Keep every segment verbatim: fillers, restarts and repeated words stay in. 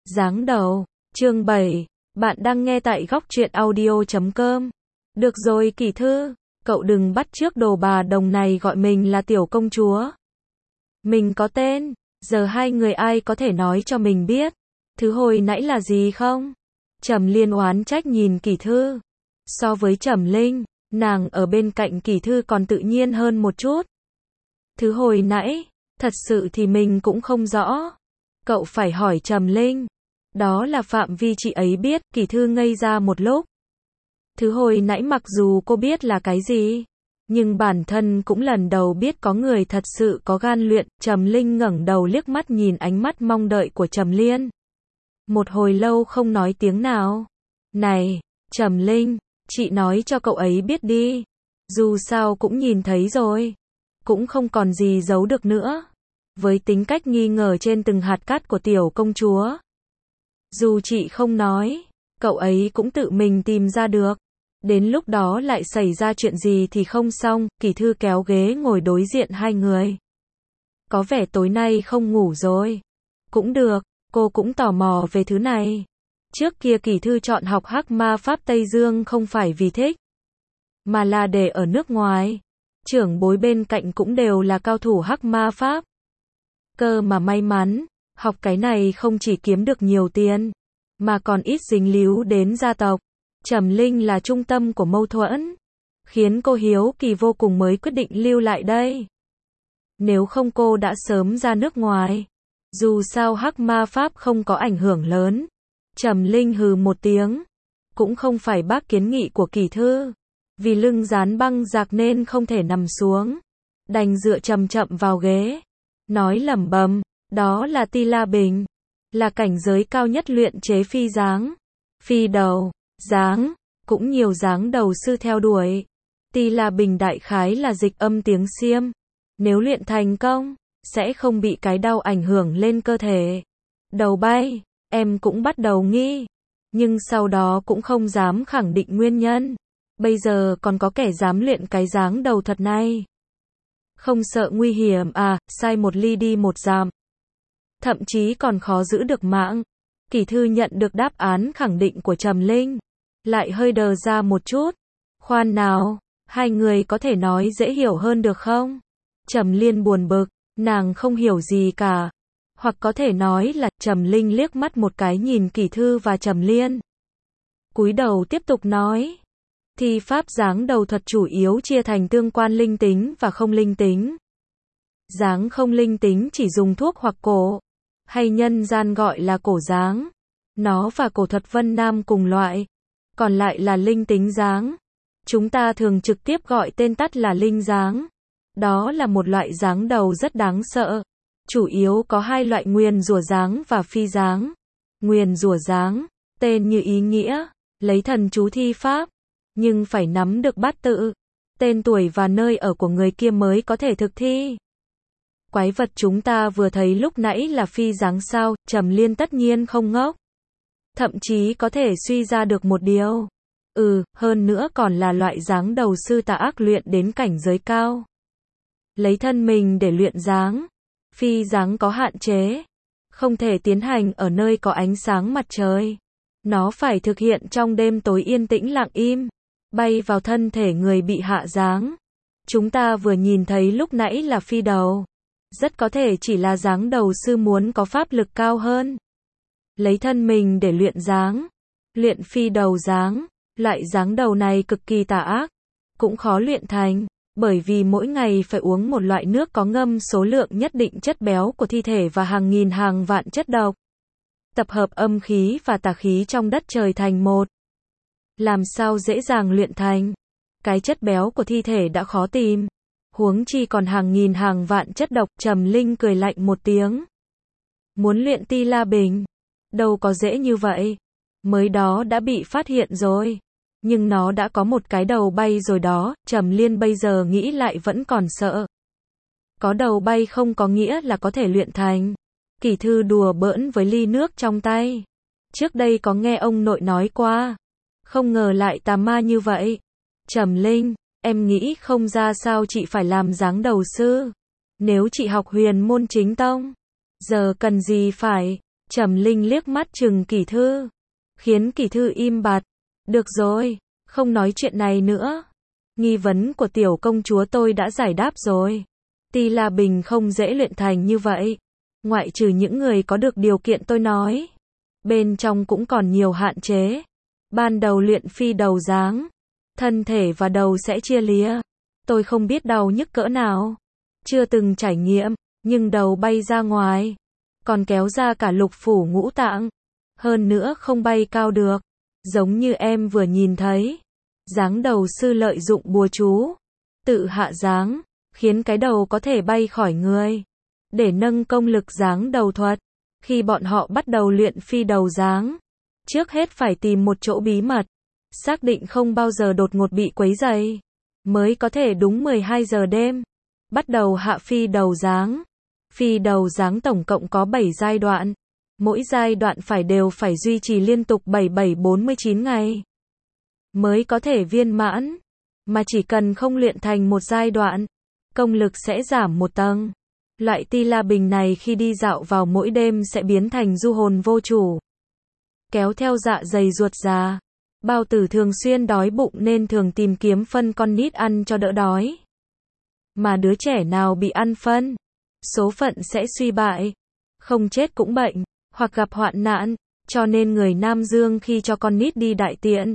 Giáng đầu, chương bảy, bạn đang nghe tại góc truyện audio chấm com. Được rồi Kỳ Thư, cậu đừng bắt chước đồ bà đồng này gọi mình là tiểu công chúa. Mình có tên, giờ hai người ai có thể nói cho mình biết, thứ hồi nãy là gì không? Trầm Liên oán trách nhìn Kỳ Thư. So với Trầm Linh, nàng ở bên cạnh Kỳ Thư còn tự nhiên hơn một chút. Thứ hồi nãy, thật sự thì mình cũng không rõ. Cậu phải hỏi Trầm Linh. Đó là phạm vi chị ấy biết. Kỳ Thư ngây ra một lúc. Thứ hồi nãy mặc dù cô biết là cái gì, nhưng bản thân cũng lần đầu biết có người thật sự có gan luyện. Trầm Linh ngẩng đầu liếc mắt nhìn ánh mắt mong đợi của Trầm Liên. Một hồi lâu không nói tiếng nào. Này, Trầm Linh, chị nói cho cậu ấy biết đi. Dù sao cũng nhìn thấy rồi. Cũng không còn gì giấu được nữa. Với tính cách nghi ngờ trên từng hạt cát của tiểu công chúa, dù chị không nói, cậu ấy cũng tự mình tìm ra được. Đến lúc đó lại xảy ra chuyện gì thì không xong. Kỳ Thư kéo ghế ngồi đối diện hai người. Có vẻ tối nay không ngủ rồi. Cũng được, cô cũng tò mò về thứ này. Trước kia Kỳ Thư chọn học hắc ma pháp Tây Dương không phải vì thích, mà là để ở nước ngoài. Trưởng bối bên cạnh cũng đều là cao thủ hắc ma pháp. Cơ mà may mắn, học cái này không chỉ kiếm được nhiều tiền, mà còn ít dính líu đến gia tộc. Trầm Linh là trung tâm của mâu thuẫn, khiến cô hiếu kỳ vô cùng mới quyết định lưu lại đây. Nếu không cô đã sớm ra nước ngoài. Dù sao hắc ma pháp không có ảnh hưởng lớn. Trầm Linh hừ một tiếng, cũng không phải bác kiến nghị của Kỳ Thư. Vì lưng dán băng rạc nên không thể nằm xuống, đành dựa chậm chậm vào ghế, nói lẩm bẩm, đó là Ti La Bình, là cảnh giới cao nhất luyện chế phi dáng. Phi đầu, dáng, cũng nhiều dáng đầu sư theo đuổi. Ti La Bình đại khái là dịch âm tiếng Xiêm. Nếu luyện thành công, sẽ không bị cái đau ảnh hưởng lên cơ thể. Đầu bay, em cũng bắt đầu nghi, nhưng sau đó cũng không dám khẳng định nguyên nhân. Bây giờ còn có kẻ dám luyện cái dáng đầu thuật này. Không sợ nguy hiểm à, sai một ly đi một dặm. Thậm chí còn khó giữ được mạng. Kỳ Thư nhận được đáp án khẳng định của Trầm Linh, lại hơi đờ ra một chút. Khoan nào, hai người có thể nói dễ hiểu hơn được không? Trầm Liên buồn bực, nàng không hiểu gì cả. Hoặc có thể nói là, Trầm Linh liếc mắt một cái nhìn Kỳ Thư và Trầm Liên. Cúi đầu tiếp tục nói. Thi pháp dáng đầu thuật chủ yếu chia thành tương quan linh tính và không linh tính. Dáng không linh tính chỉ dùng thuốc hoặc cổ, hay nhân gian gọi là cổ dáng. Nó và cổ thuật Vân Nam cùng loại, còn lại là linh tính dáng. Chúng ta thường trực tiếp gọi tên tắt là linh dáng. Đó là một loại dáng đầu rất đáng sợ. Chủ yếu có hai loại: nguyền rủa dáng và phi dáng. Nguyền rủa dáng, tên như ý nghĩa, lấy thần chú thi pháp, nhưng phải nắm được bát tự, tên tuổi và nơi ở của người kia mới có thể thực thi. Quái vật chúng ta vừa thấy lúc nãy là phi dáng sao? Trầm Liên tất nhiên không ngốc. Thậm chí có thể suy ra được một điều. Ừ, hơn nữa còn là loại dáng đầu sư tà ác luyện đến cảnh giới cao. Lấy thân mình để luyện dáng. Phi dáng có hạn chế, không thể tiến hành ở nơi có ánh sáng mặt trời. Nó phải thực hiện trong đêm tối yên tĩnh lặng im, bay vào thân thể người bị hạ dáng. Chúng ta vừa nhìn thấy lúc nãy là phi đầu. Rất có thể chỉ là dáng đầu sư muốn có pháp lực cao hơn. Lấy thân mình để luyện dáng. Luyện phi đầu dáng. Loại dáng đầu này cực kỳ tà ác, cũng khó luyện thành, bởi vì mỗi ngày phải uống một loại nước có ngâm số lượng nhất định chất béo của thi thể và hàng nghìn hàng vạn chất độc. Tập hợp âm khí và tà khí trong đất trời thành một. Làm sao dễ dàng luyện thành? Cái chất béo của thi thể đã khó tìm, huống chi còn hàng nghìn hàng vạn chất độc. Trầm Linh cười lạnh một tiếng. Muốn luyện Ti La Bình, đâu có dễ như vậy. Mới đó đã bị phát hiện rồi. Nhưng nó đã có một cái đầu bay rồi đó. Trầm Liên bây giờ nghĩ lại vẫn còn sợ. Có đầu bay không có nghĩa là có thể luyện thành. Kỳ Thư đùa bỡn với ly nước trong tay. Trước đây có nghe ông nội nói qua, không ngờ lại tà ma như vậy. Trầm Linh, em nghĩ không ra sao chị phải làm dáng đầu sư. Nếu chị học huyền môn chính tông, giờ cần gì phải Trầm Linh liếc mắt chừng Kỳ Thư, khiến Kỳ Thư im bặt. Được rồi, không nói chuyện này nữa. Nghi vấn của tiểu công chúa tôi đã giải đáp rồi. Ti La Bình không dễ luyện thành như vậy. Ngoại trừ những người có được điều kiện tôi nói. Bên trong cũng còn nhiều hạn chế. Ban đầu luyện phi đầu dáng. Thân thể và đầu sẽ chia lìa. Tôi không biết đau nhức cỡ nào. Chưa từng trải nghiệm, nhưng đầu bay ra ngoài. Còn kéo ra cả lục phủ ngũ tạng. Hơn nữa không bay cao được. Giống như em vừa nhìn thấy. Dáng đầu sư lợi dụng bùa chú. Tự hạ dáng. Khiến cái đầu có thể bay khỏi người. Để nâng công lực dáng đầu thuật. Khi bọn họ bắt đầu luyện phi đầu dáng. Trước hết phải tìm một chỗ bí mật. Xác định không bao giờ đột ngột bị quấy rầy. Mới có thể đúng mười hai giờ đêm. Bắt đầu hạ phi đầu dáng. Phi đầu dáng tổng cộng có bảy giai đoạn. Mỗi giai đoạn phải đều phải duy trì liên tục bảy bảy bốn mươi chín ngày. Mới có thể viên mãn. Mà chỉ cần không luyện thành một giai đoạn. Công lực sẽ giảm một tầng. Loại Ti La Bình này khi đi dạo vào mỗi đêm sẽ biến thành du hồn vô chủ. Kéo theo dạ dày ruột già. Bao tử thường xuyên đói bụng nên thường tìm kiếm phân con nít ăn cho đỡ đói. Mà đứa trẻ nào bị ăn phân, số phận sẽ suy bại. Không chết cũng bệnh, hoặc gặp hoạn nạn. Cho nên người Nam Dương khi cho con nít đi đại tiện,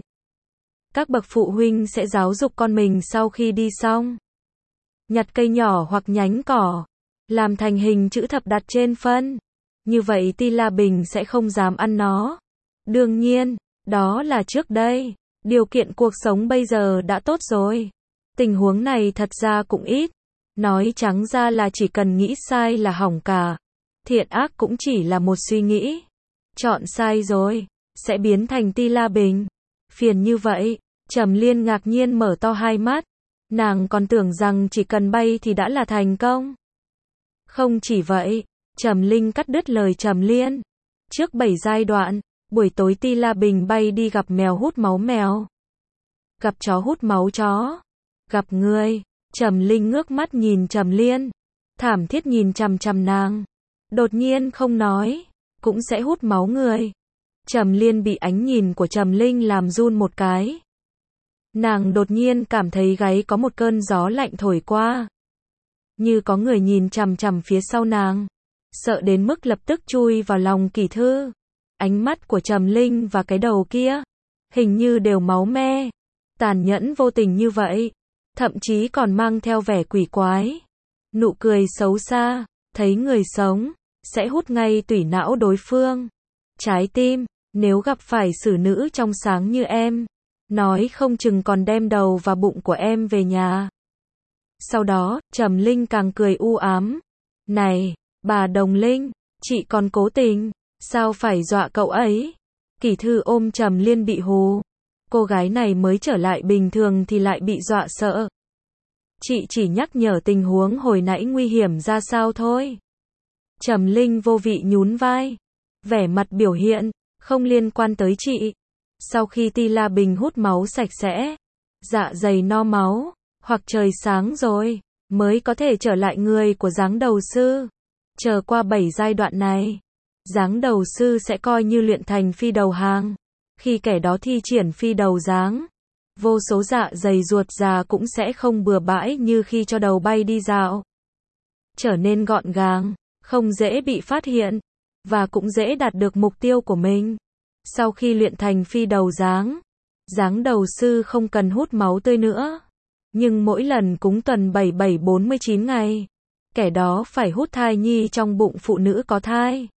các bậc phụ huynh sẽ giáo dục con mình sau khi đi xong. Nhặt cây nhỏ hoặc nhánh cỏ, làm thành hình chữ thập đặt trên phân. Như vậy Ti La Bình sẽ không dám ăn nó. Đương nhiên, đó là trước đây. Điều kiện cuộc sống bây giờ đã tốt rồi. Tình huống này thật ra cũng ít. Nói trắng ra là chỉ cần nghĩ sai là hỏng cả. Thiện ác cũng chỉ là một suy nghĩ. Chọn sai rồi, sẽ biến thành Ti La Bình. Phiền như vậy. Trầm Liên ngạc nhiên mở to hai mắt. Nàng còn tưởng rằng chỉ cần bay thì đã là thành công. Không chỉ vậy, Trầm Linh cắt đứt lời Trầm Liên. Trước bảy giai đoạn, buổi tối Ti La Bình bay đi gặp mèo hút máu mèo. Gặp chó hút máu chó. Gặp người. Trầm Linh ngước mắt nhìn Trầm Liên. Thảm thiết nhìn chằm chằm nàng. Đột nhiên không nói. Cũng sẽ hút máu người. Trầm Liên bị ánh nhìn của Trầm Linh làm run một cái. Nàng đột nhiên cảm thấy gáy có một cơn gió lạnh thổi qua. Như có người nhìn chằm chằm phía sau nàng. Sợ đến mức lập tức chui vào lòng Kỳ Thư. Ánh mắt của Trầm Linh và cái đầu kia. Hình như đều máu me. Tàn nhẫn vô tình như vậy. Thậm chí còn mang theo vẻ quỷ quái. Nụ cười xấu xa. Thấy người sống. Sẽ hút ngay tủy não đối phương. Trái tim. Nếu gặp phải xử nữ trong sáng như em. Nói không chừng còn đem đầu và bụng của em về nhà. Sau đó, Trầm Linh càng cười u ám. Này, bà Đồng Linh, chị còn cố tình. Sao phải dọa cậu ấy? Kỳ Thư ôm Trầm Liên bị hù. Cô gái này mới trở lại bình thường thì lại bị dọa sợ. Chị chỉ nhắc nhở tình huống hồi nãy nguy hiểm ra sao thôi. Trầm Linh vô vị nhún vai. Vẻ mặt biểu hiện, không liên quan tới chị. Sau khi Ti La Bình hút máu sạch sẽ, dạ dày no máu, hoặc trời sáng rồi, mới có thể trở lại người của dáng đầu sư. Chờ qua bảy giai đoạn này, dáng đầu sư sẽ coi như luyện thành phi đầu hàng. Khi kẻ đó thi triển phi đầu dáng, vô số dạ dày ruột già cũng sẽ không bừa bãi như khi cho đầu bay đi dạo. Trở nên gọn gàng, không dễ bị phát hiện, và cũng dễ đạt được mục tiêu của mình. Sau khi luyện thành phi đầu dáng, dáng đầu sư không cần hút máu tươi nữa. Nhưng mỗi lần cúng tuần bảy bảy bốn mươi chín ngày, kẻ đó phải hút thai nhi trong bụng phụ nữ có thai.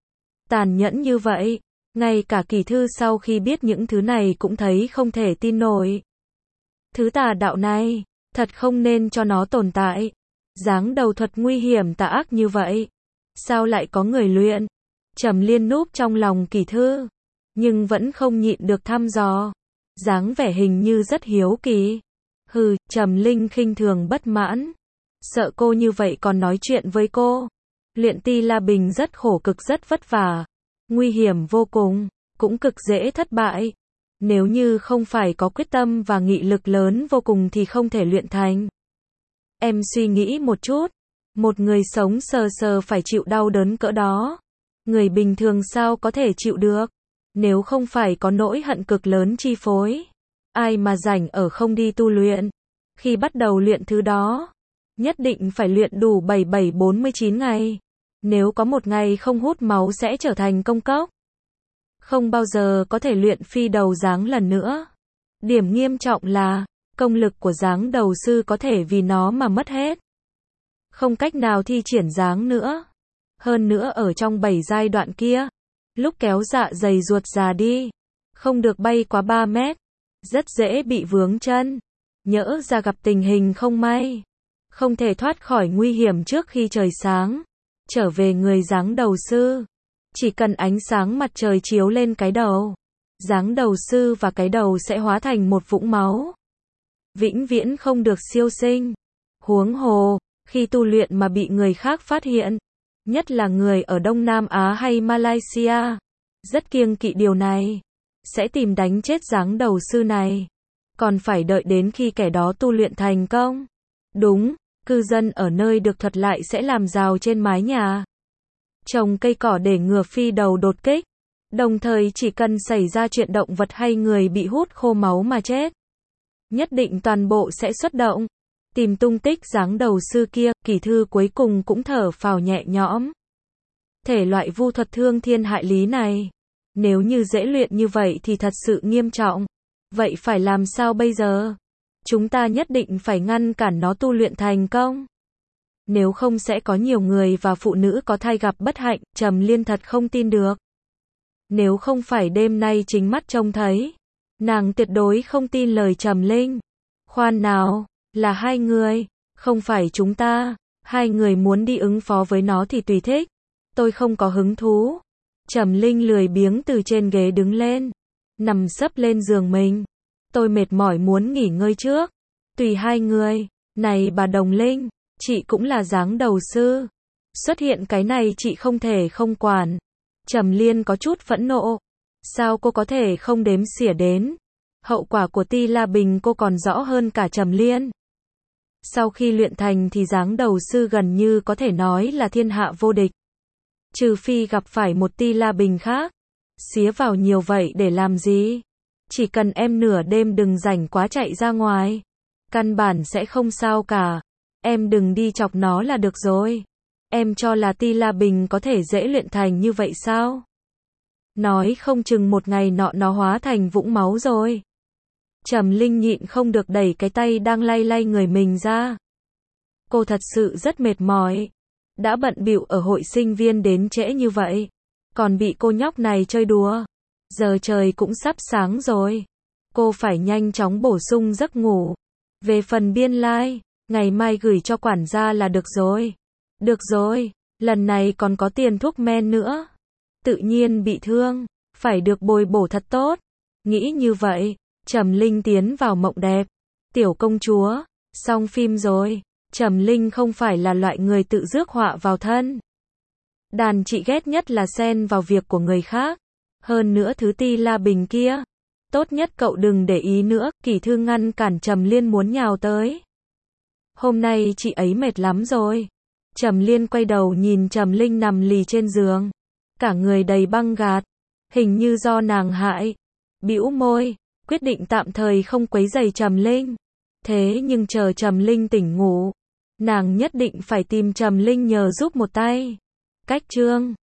Tàn nhẫn như vậy, ngay cả Kỳ Thư sau khi biết những thứ này cũng thấy không thể tin nổi. Thứ tà đạo này, thật không nên cho nó tồn tại. Dáng đầu thuật nguy hiểm tà ác như vậy, sao lại có người luyện? Trầm Liên núp trong lòng Kỳ Thư, nhưng vẫn không nhịn được thăm dò. Dáng vẻ hình như rất hiếu kỳ. Hừ, Trầm Linh khinh thường bất mãn. Sợ cô như vậy còn nói chuyện với cô. Luyện Ti La Bình rất khổ cực rất vất vả. Nguy hiểm vô cùng, cũng cực dễ thất bại. Nếu như không phải có quyết tâm và nghị lực lớn vô cùng thì không thể luyện thành. Em suy nghĩ một chút. Một người sống sờ sờ phải chịu đau đớn cỡ đó. người bình thường sao có thể chịu được, nếu không phải có nỗi hận cực lớn chi phối. Ai mà rảnh ở không đi tu luyện. Khi bắt đầu luyện thứ đó, nhất định phải luyện đủ bảy bảy bốn mươi chín ngày. Nếu có một ngày không hút máu sẽ trở thành công cốc. Không bao giờ có thể luyện phi đầu dáng lần nữa. Điểm nghiêm trọng là, công lực của dáng đầu sư có thể vì nó mà mất hết. Không cách nào thi triển dáng nữa. Hơn nữa ở trong bảy giai đoạn kia, lúc kéo dạ dày ruột già đi, không được bay quá ba mét, rất dễ bị vướng chân. Nhỡ ra gặp tình hình không may, không thể thoát khỏi nguy hiểm trước khi trời sáng. Trở về người dáng đầu sư, chỉ cần ánh sáng mặt trời chiếu lên cái đầu, dáng đầu sư và cái đầu sẽ hóa thành một vũng máu. Vĩnh viễn không được siêu sinh. Huống hồ, khi tu luyện mà bị người khác phát hiện, nhất là người ở Đông Nam Á hay Malaysia, rất kiêng kỵ điều này, sẽ tìm đánh chết dáng đầu sư này. Còn phải đợi đến khi kẻ đó tu luyện thành công. Đúng, cư dân ở nơi được thuật lại sẽ làm rào trên mái nhà, trồng cây cỏ để ngừa phi đầu đột kích. Đồng thời chỉ cần xảy ra chuyện động vật hay người bị hút khô máu mà chết, nhất định toàn bộ sẽ xuất động, tìm tung tích dáng đầu sư kia. Kỳ thư cuối cùng cũng thở phào nhẹ nhõm. Thể loại vu thuật thương thiên hại lý này, nếu như dễ luyện như vậy thì thật sự nghiêm trọng. Vậy phải làm sao bây giờ? Chúng ta nhất định phải ngăn cản nó tu luyện thành công. Nếu không sẽ có nhiều người và phụ nữ có thai gặp bất hạnh. Trầm Liên thật không tin được. Nếu không phải đêm nay chính mắt trông thấy, nàng tuyệt đối không tin lời Trầm Linh. Khoan nào, là hai người, không phải chúng ta. Hai người muốn đi ứng phó với nó thì tùy thích. Tôi không có hứng thú. Trầm Linh lười biếng từ trên ghế đứng lên, nằm sấp lên giường mình. Tôi mệt mỏi muốn nghỉ ngơi trước. Tùy hai người. Này bà Đồng Linh, chị cũng là dáng đầu sư. Xuất hiện cái này chị không thể không quản. Trầm Liên có chút phẫn nộ. Sao cô có thể không đếm xỉa đến? Hậu quả của Ti La Bình cô còn rõ hơn cả Trầm Liên. Sau khi luyện thành thì dáng đầu sư gần như có thể nói là thiên hạ vô địch. Trừ phi gặp phải một Ti La Bình khác. Xía vào nhiều vậy để làm gì? Chỉ cần em nửa đêm đừng rảnh quá chạy ra ngoài, căn bản sẽ không sao cả. Em đừng đi chọc nó là được rồi. Em cho là Ti La Bình có thể dễ luyện thành như vậy sao? Nói không chừng một ngày nọ nó hóa thành vũng máu rồi. Trầm Linh nhịn không được đẩy cái tay đang lay lay người mình ra. Cô thật sự rất mệt mỏi. Đã bận bịu ở hội sinh viên đến trễ như vậy, còn bị cô nhóc này chơi đùa. Giờ trời cũng sắp sáng rồi. Cô phải nhanh chóng bổ sung giấc ngủ. Về phần biên lai, like, ngày mai gửi cho quản gia là được rồi. Được rồi, lần này còn có tiền thuốc men nữa. Tự nhiên bị thương, phải được bồi bổ thật tốt. Nghĩ như vậy, Trầm Linh tiến vào mộng đẹp. Tiểu công chúa, xong phim rồi. Trầm Linh không phải là loại người tự rước họa vào thân. Đàn chị ghét nhất là xen vào việc của người khác. Hơn nữa thứ Ti La Bình kia, tốt nhất cậu đừng để ý nữa. Kỳ thư ngăn cản Trầm Liên muốn nhào tới. Hôm nay chị ấy mệt lắm rồi. Trầm Liên quay đầu nhìn Trầm Linh nằm lì trên giường, cả người đầy băng gạc, hình như do nàng hại. Bĩu môi, quyết định tạm thời không quấy rầy Trầm Linh. Thế nhưng chờ Trầm Linh tỉnh ngủ, nàng nhất định phải tìm Trầm Linh nhờ giúp một tay. Cách chương